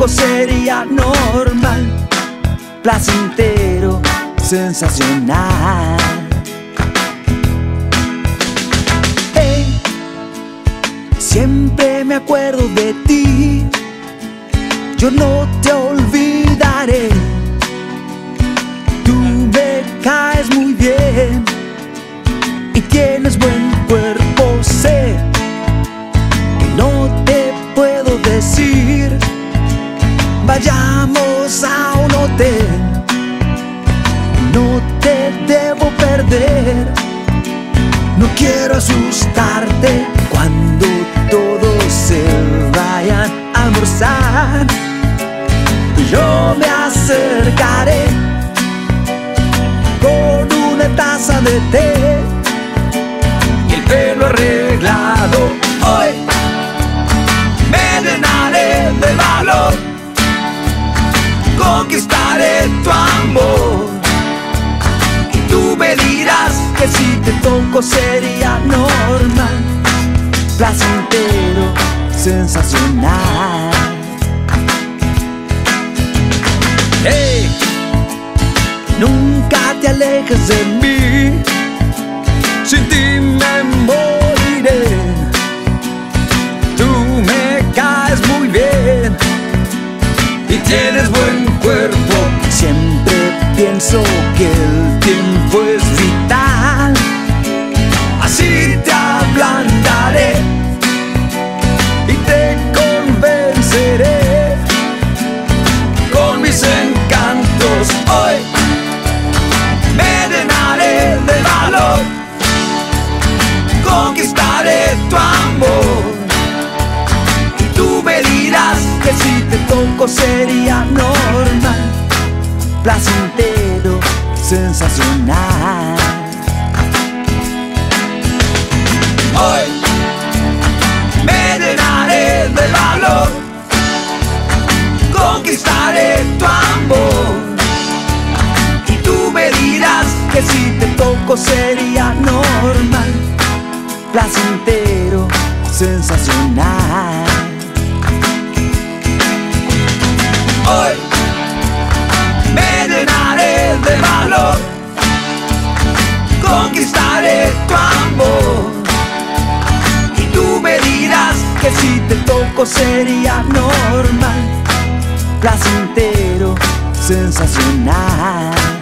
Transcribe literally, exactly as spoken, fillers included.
toco sería normal, placentero, sensacional. Hey, siempre me acuerdo de ti, yo no te olvidaré. Tú me caes muy bien y tienes buen cuerpo, sé que no te puedo decir vayamos a un hotel, no te debo perder, no quiero asustarte cuando todos se vayan a almorzar. Yo me acercaré con una taza de té y el pelo arreglado. Hoy me llenaré de valor, conquistaré tu amor y tú me dirás que si te toco sería normal, placentero, sensacional. Hey, nunca te alejes de mí, sin ti me moriré. Tú me caes muy bien y tienes buen cuerpo. Siempre pienso que el tiempo es vital, así te ablandaré y te convenceré con mis encantos. Hoy me llenaré de valor, conquistaré tu amor y tú me dirás que si te toco sería normal, placentero, sensacional. Hoy me llenaré de valor, conquistaré tu amor y tú me dirás que si te toco sería normal, placentero, sensacional. Hoy me llenaré de valor, conquistaré tu amor y tú me dirás que si te toco sería normal, placentero, sensacional.